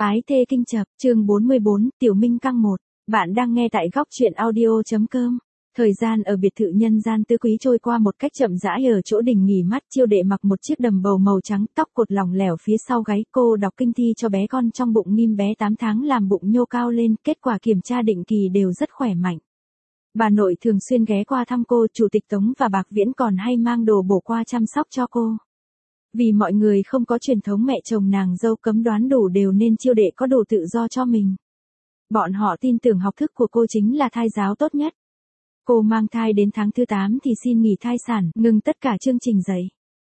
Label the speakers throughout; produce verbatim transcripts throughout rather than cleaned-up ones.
Speaker 1: Ái thê kinh chập, chương bốn mươi bốn, Tiểu Minh căng một. Bạn đang nghe tại góc truyện audio.com. Thời gian ở biệt thự nhân gian tứ quý trôi qua một cách chậm rãi ở chỗ đình nghỉ mát. Chiêu Đệ mặc một chiếc đầm bầu màu trắng, tóc cột lỏng lẻo phía sau gáy. Cô đọc kinh thi cho bé con trong bụng Nghiêm, bé tám tháng làm bụng nhô cao lên, kết quả kiểm tra định kỳ đều rất khỏe mạnh. Bà nội thường xuyên ghé qua thăm cô, Chủ tịch Tống và Bạc Viễn còn hay mang đồ bổ qua chăm sóc cho cô. Vì mọi người không có truyền thống mẹ chồng nàng dâu cấm đoán đủ đều nên Chiêu Đệ có đủ tự do cho mình. Bọn họ tin tưởng học thức của cô chính là thai giáo tốt nhất. Cô mang thai đến tháng thứ tám thì xin nghỉ thai sản, ngừng tất cả chương trình dạy.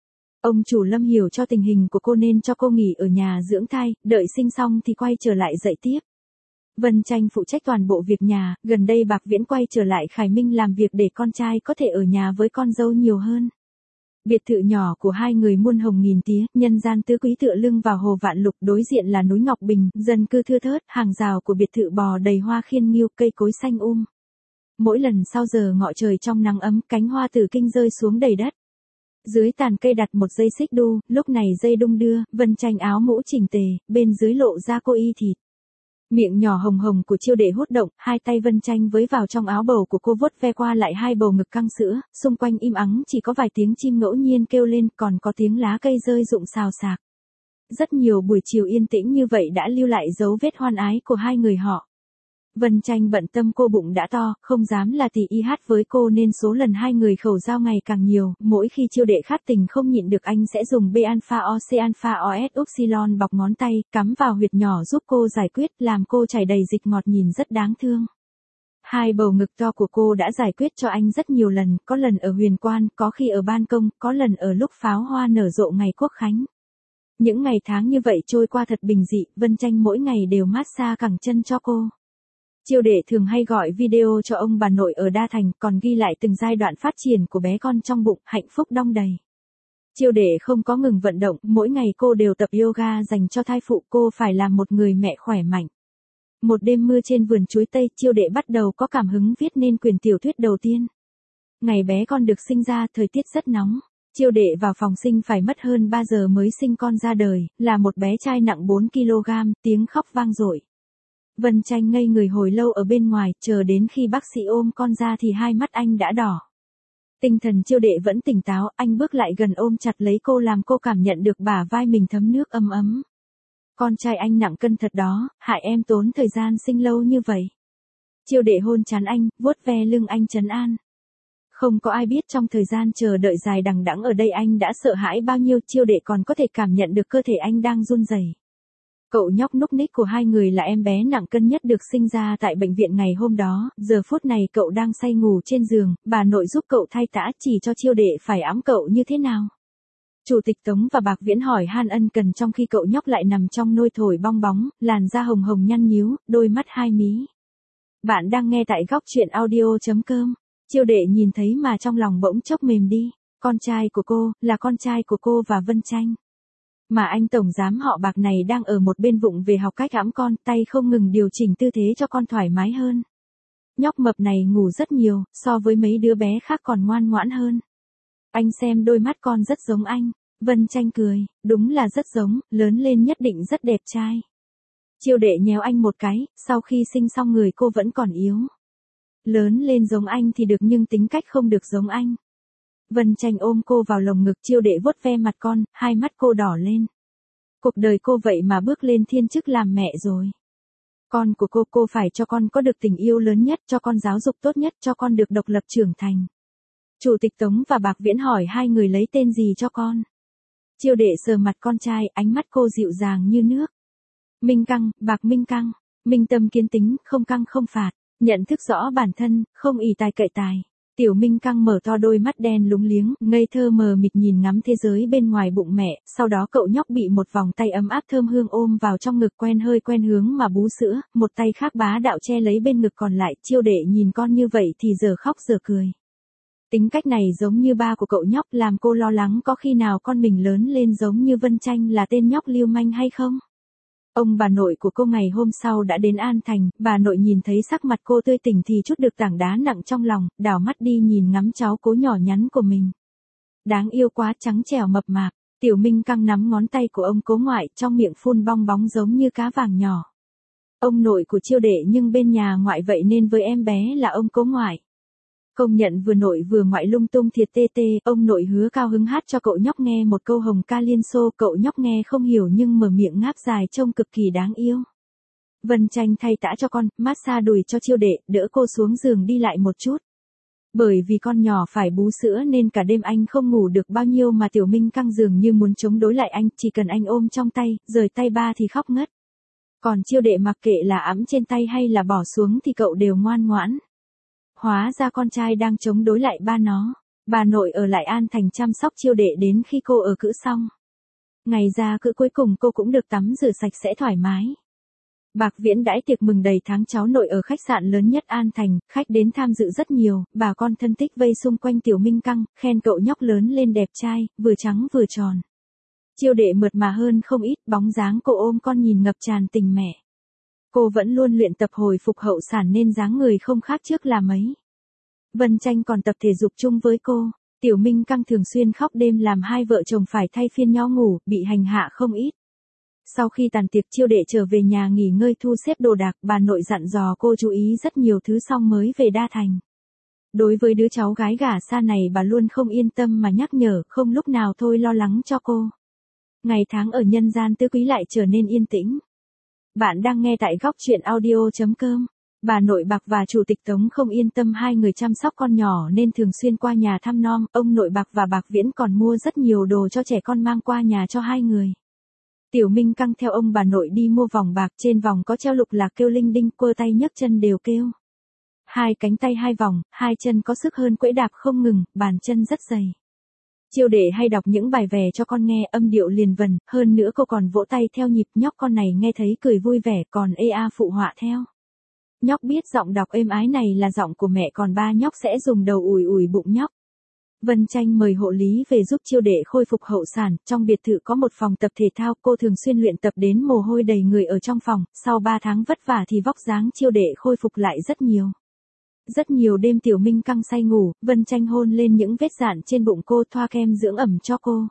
Speaker 1: Ông chủ Lâm hiểu cho tình hình của cô nên cho cô nghỉ ở nhà dưỡng thai, đợi sinh xong thì quay trở lại dạy tiếp. Vân Tranh phụ trách toàn bộ việc nhà, gần đây Bạc Viễn quay trở lại Khải Minh làm việc để con trai có thể ở nhà với con dâu nhiều hơn. Biệt thự nhỏ của hai người muôn hồng nghìn tía, nhân gian tứ quý tựa lưng vào hồ Vạn Lục, đối diện là núi Ngọc Bình, dân cư thưa thớt, hàng rào của biệt thự bò đầy hoa khiên nghiêu, cây cối xanh um. Mỗi lần sau giờ ngọ trời trong nắng ấm, cánh hoa tử kinh rơi xuống đầy đất. Dưới tàn cây đặt một dây xích đu, lúc này dây đung đưa, Vân Tranh áo mũ chỉnh tề, bên dưới lộ ra cô y thịt. Miệng nhỏ hồng hồng của Chiêu Đệ hút động, hai tay Vân Tranh với vào trong áo bầu của cô vuốt ve qua lại hai bầu ngực căng sữa, xung quanh im ắng chỉ có vài tiếng chim ngẫu nhiên kêu lên, còn có tiếng lá cây rơi rụng xào xạc. Rất nhiều buổi chiều yên tĩnh như vậy đã lưu lại dấu vết hoan ái của hai người họ. Vân Tranh bận tâm cô bụng đã to, không dám là tỉ y hát với cô nên số lần hai người khẩu giao ngày càng nhiều, mỗi khi Chiêu Đệ khát tình không nhịn được anh sẽ dùng B alpha O C alpha O S upsilon bọc ngón tay, cắm vào huyệt nhỏ giúp cô giải quyết, làm cô chảy đầy dịch ngọt nhìn rất đáng thương. Hai bầu ngực to của cô đã giải quyết cho anh rất nhiều lần, có lần ở Huyền Quan, có khi ở ban công, có lần ở lúc pháo hoa nở rộ ngày Quốc Khánh. Những ngày tháng như vậy trôi qua thật bình dị, Vân Tranh mỗi ngày đều massage cẳng chân cho cô. Chiêu Đệ thường hay gọi video cho ông bà nội ở Đa Thành, còn ghi lại từng giai đoạn phát triển của bé con trong bụng, hạnh phúc đong đầy. Chiêu Đệ không có ngừng vận động, mỗi ngày cô đều tập yoga dành cho thai phụ, cô phải làm một người mẹ khỏe mạnh. Một đêm mưa trên vườn chuối tây, Chiêu Đệ bắt đầu có cảm hứng viết nên quyển tiểu thuyết đầu tiên. Ngày bé con được sinh ra, thời tiết rất nóng. Chiêu Đệ vào phòng sinh phải mất hơn ba giờ mới sinh con ra đời, là một bé trai nặng bốn ki lô gam, tiếng khóc vang dội. Vân Tranh ngây người hồi lâu ở bên ngoài, chờ đến khi bác sĩ ôm con ra thì hai mắt anh đã đỏ. Tinh thần Chiêu Đệ vẫn tỉnh táo, anh bước lại gần ôm chặt lấy cô làm cô cảm nhận được bả vai mình thấm nước ấm ấm. Con trai anh nặng cân thật đó, hại em tốn thời gian sinh lâu như vậy. Chiêu Đệ hôn trán anh, vuốt ve lưng anh trấn an. Không có ai biết trong thời gian chờ đợi dài đằng đẵng ở đây anh đã sợ hãi bao nhiêu, Chiêu Đệ còn có thể cảm nhận được cơ thể anh đang run rẩy. Cậu nhóc núc ních của hai người là em bé nặng cân nhất được sinh ra tại bệnh viện ngày hôm đó, giờ phút này cậu đang say ngủ trên giường, bà nội giúp cậu thay tã chỉ cho Chiêu Đệ phải ẵm cậu như thế nào. Chủ tịch Tống và Bạc Viễn hỏi han ân cần trong khi cậu nhóc lại nằm trong nôi thổi bong bóng, làn da hồng hồng nhăn nhíu, đôi mắt hai mí. Bạn đang nghe tại góc truyện audio.com. Chiêu Đệ nhìn thấy mà trong lòng bỗng chốc mềm đi, con trai của cô, là con trai của cô và Vân Tranh. Mà anh tổng giám họ Bạc này đang ở một bên vụng về học cách ẵm con, tay không ngừng điều chỉnh tư thế cho con thoải mái hơn. Nhóc mập này ngủ rất nhiều, so với mấy đứa bé khác còn ngoan ngoãn hơn. Anh xem đôi mắt con rất giống anh. Vân Tranh cười, đúng là rất giống, lớn lên nhất định rất đẹp trai. Chiêu Đệ nhéo anh một cái, sau khi sinh xong người cô vẫn còn yếu. Lớn lên giống anh thì được nhưng tính cách không được giống anh. Vân Tranh ôm cô vào lồng ngực, Chiêu Đệ vuốt ve mặt con, hai mắt cô đỏ lên. Cuộc đời cô vậy mà bước lên thiên chức làm mẹ rồi. Con của cô, cô phải cho con có được tình yêu lớn nhất, cho con giáo dục tốt nhất, cho con được độc lập trưởng thành. Chủ tịch Tống và Bạc Viễn hỏi hai người lấy tên gì cho con. Chiêu Đệ sờ mặt con trai, ánh mắt cô dịu dàng như nước. Minh căng, Bạc Minh căng, minh tâm kiến tính, không căng không phạt, nhận thức rõ bản thân, không ỷ tài cậy tài. Tiểu Minh căng mở to đôi mắt đen lúng liếng, ngây thơ mờ mịt nhìn ngắm thế giới bên ngoài bụng mẹ, sau đó cậu nhóc bị một vòng tay ấm áp thơm hương ôm vào trong ngực quen hơi quen hướng mà bú sữa, một tay khác bá đạo che lấy bên ngực còn lại, Chiêu Đệ nhìn con như vậy thì giờ khóc giờ cười. Tính cách này giống như ba của cậu nhóc làm cô lo lắng có khi nào con mình lớn lên giống như Vân Tranh là tên nhóc lưu manh hay không. Ông bà nội của cô ngày hôm sau đã đến An Thành, bà nội nhìn thấy sắc mặt cô tươi tỉnh thì trút được tảng đá nặng trong lòng, đảo mắt đi nhìn ngắm cháu cố nhỏ nhắn của mình. Đáng yêu quá, trắng trẻo mập mạp. Tiểu Minh Căng nắm ngón tay của ông cố ngoại, trong miệng phun bong bóng giống như cá vàng nhỏ. Ông nội của Chiêu đệ nhưng bên nhà ngoại vậy nên với em bé là ông cố ngoại. Công nhận vừa nội vừa ngoại lung tung thiệt tê tê, ông nội hứa cao hứng hát cho cậu nhóc nghe một câu hồng ca liên xô, cậu nhóc nghe không hiểu nhưng mở miệng ngáp dài trông cực kỳ đáng yêu. Vân Tranh thay tã cho con, massage đùi cho Chiêu đệ, đỡ cô xuống giường đi lại một chút. Bởi vì con nhỏ phải bú sữa nên cả đêm anh không ngủ được bao nhiêu mà Tiểu Minh Căng dường như muốn chống đối lại anh, chỉ cần anh ôm trong tay, rời tay ba thì khóc ngất. Còn Chiêu đệ mặc kệ là ẵm trên tay hay là bỏ xuống thì cậu đều ngoan ngoãn. Hóa ra con trai đang chống đối lại ba nó. Bà nội ở lại An Thành chăm sóc Chiêu đệ đến khi cô ở cữ xong. Ngày ra cữ cuối cùng cô cũng được tắm rửa sạch sẽ thoải mái. Bạc Viễn đãi tiệc mừng đầy tháng cháu nội ở khách sạn lớn nhất An Thành, khách đến tham dự rất nhiều, bà con thân thích vây xung quanh Tiểu Minh Căng, khen cậu nhóc lớn lên đẹp trai, vừa trắng vừa tròn. Chiêu đệ mượt mà hơn không ít, bóng dáng cô ôm con nhìn ngập tràn tình mẹ. Cô vẫn luôn luyện tập hồi phục hậu sản nên dáng người không khác trước là mấy. Vân Tranh còn tập thể dục chung với cô. Tiểu Minh Căng thường xuyên khóc đêm làm hai vợ chồng phải thay phiên nhau ngủ, bị hành hạ không ít. Sau khi tàn tiệc Chiêu đệ trở về nhà nghỉ ngơi thu xếp đồ đạc, bà nội dặn dò cô chú ý rất nhiều thứ xong mới về Đa Thành. Đối với đứa cháu gái gả xa này bà luôn không yên tâm mà nhắc nhở, không lúc nào thôi lo lắng cho cô. Ngày tháng ở nhân gian tứ quý lại trở nên yên tĩnh. Bạn đang nghe tại góc truyện audio chấm com. Bà nội Bạc và Chủ tịch Tống không yên tâm hai người chăm sóc con nhỏ nên thường xuyên qua nhà thăm nom, ông nội Bạc và Bạc Viễn còn mua rất nhiều đồ cho trẻ con mang qua nhà cho hai người. Tiểu Minh Căng theo ông bà nội đi mua vòng bạc, trên vòng có treo lục lạc kêu linh đinh, quơ tay nhấc chân đều kêu. Hai cánh tay hai vòng, hai chân có sức hơn quẫy đạp không ngừng, bàn chân rất dày. Chiêu đệ hay đọc những bài về cho con nghe, âm điệu liền vần, hơn nữa cô còn vỗ tay theo nhịp, nhóc con này nghe thấy cười vui vẻ còn ê a phụ họa theo. Nhóc biết giọng đọc êm ái này là giọng của mẹ, còn ba nhóc sẽ dùng đầu ủi ủi bụng nhóc. Vân Tranh mời hộ lý về giúp Chiêu đệ khôi phục hậu sản, trong biệt thự có một phòng tập thể thao, cô thường xuyên luyện tập đến mồ hôi đầy người ở trong phòng, sau ba tháng vất vả thì vóc dáng Chiêu đệ khôi phục lại rất nhiều. Rất nhiều đêm Tiểu Minh Căng say ngủ, Vân Tranh hôn lên những vết dạn trên bụng cô, thoa kem dưỡng ẩm cho cô.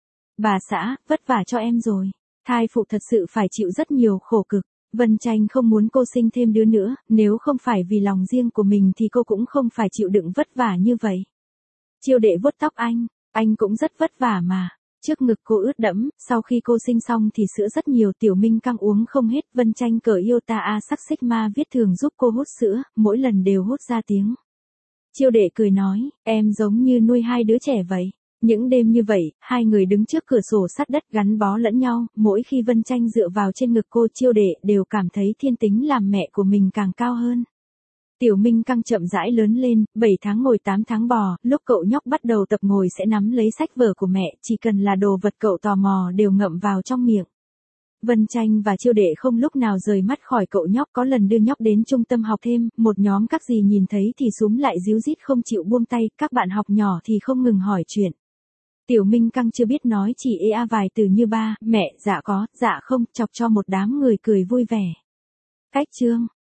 Speaker 1: Bà xã, vất vả cho em rồi. Thai phụ thật sự phải chịu rất nhiều khổ cực. Vân Tranh không muốn cô sinh thêm đứa nữa, nếu không phải vì lòng riêng của mình thì cô cũng không phải chịu đựng vất vả như vậy. Chiêu đệ vuốt tóc anh, anh cũng rất vất vả mà. Trước ngực cô ướt đẫm, sau khi cô sinh xong thì sữa rất nhiều, Tiểu Minh Căng uống không hết. Vân Tranh cởi Iota A sắc Sigma viết thường giúp cô hút sữa, mỗi lần đều hút ra tiếng. Chiêu đệ cười nói, em giống như nuôi hai đứa trẻ vậy. Những đêm như vậy, hai người đứng trước cửa sổ sát đất gắn bó lẫn nhau, mỗi khi Vân Tranh dựa vào trên ngực cô, Chiêu đệ đều cảm thấy thiên tính làm mẹ của mình càng cao hơn. Tiểu Minh Căng chậm rãi lớn lên, bảy tháng ngồi tám tháng bò, lúc cậu nhóc bắt đầu tập ngồi sẽ nắm lấy sách vở của mẹ, chỉ cần là đồ vật cậu tò mò đều ngậm vào trong miệng. Vân Tranh và Chiêu đệ không lúc nào rời mắt khỏi cậu nhóc, có lần đưa nhóc đến trung tâm học thêm, một nhóm các dì nhìn thấy thì súm lại díu dít không chịu buông tay, các bạn học nhỏ thì không ngừng hỏi chuyện. Tiểu Minh Căng chưa biết nói chỉ ê a vài từ như ba, mẹ, dạ có, dạ không, chọc cho một đám người cười vui vẻ. Cách chương